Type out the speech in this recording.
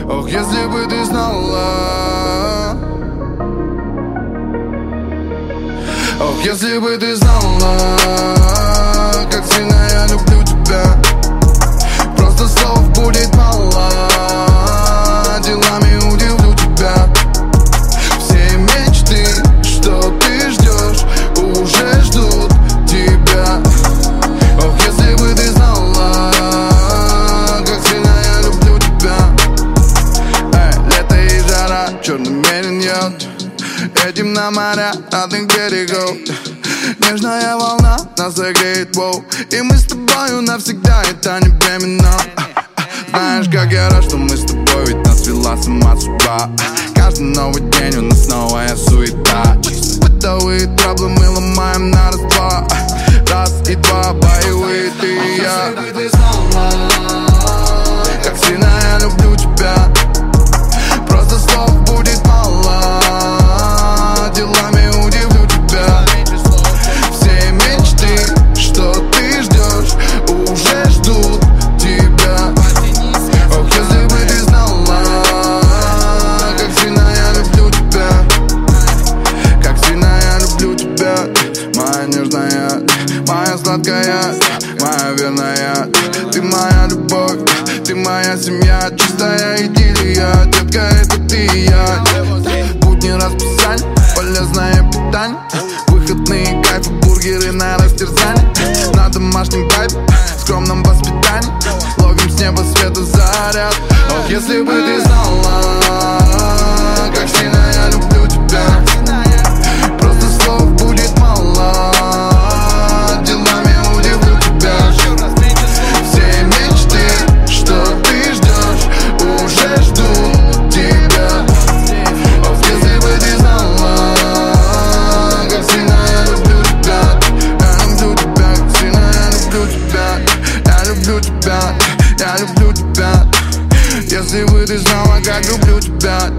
Ох, если бы ты знала. Ох, если бы ты знала, как сильно я люблю тебя. Просто слов будет мало, делами удивлю тебя. Все мечты, что ты ждешь, уже ждут тебя. Ох, если бы ты знала, как сильно я люблю тебя. Лето и жара, черный мерин йод, едем на моря родных берегов. Нежная волна нас согреет, воу. И мы с тобою навсегда, это не временно. Знаешь, как я рад, что мы с тобой, ведь нас вела сама судьба. Каждый новый день у нас новая суета. Чисто бытовые траблы мы ломаем на раз-два. Раз и два, боевые ты и я. Если бы ты знала, как сильно я люблю тебя. Просто слов будет мало, делами удивлю тебя. Все мечты, что ты ждешь, уже ждут тебя. Ох, если бы ты знала, как сильно я люблю тебя. Как сильно я люблю тебя. Моя нежная, моя сладкая, моя верная. Ты моя любовь, ты моя семья. Чистая идиллия, детка, это ты и я. Будни расписание, полезное питание. Выходные кайфы, бургеры на растерзание. На домашнем вайбе, скромном воспитании. Ловим с неба света заряд. Ох, если бы ты знала, как сильно я люблю тебя. Просто слов будет мало, делами удивлю тебя. Все мечты, что ты ждешь, уже ждут тебя. Ох, если бы ты знала, как сильно я люблю тебя. Я люблю тебя, как сильно я люблю тебя. Я люблю тебя, я люблю тебя. Если бы ты знала, как люблю тебя.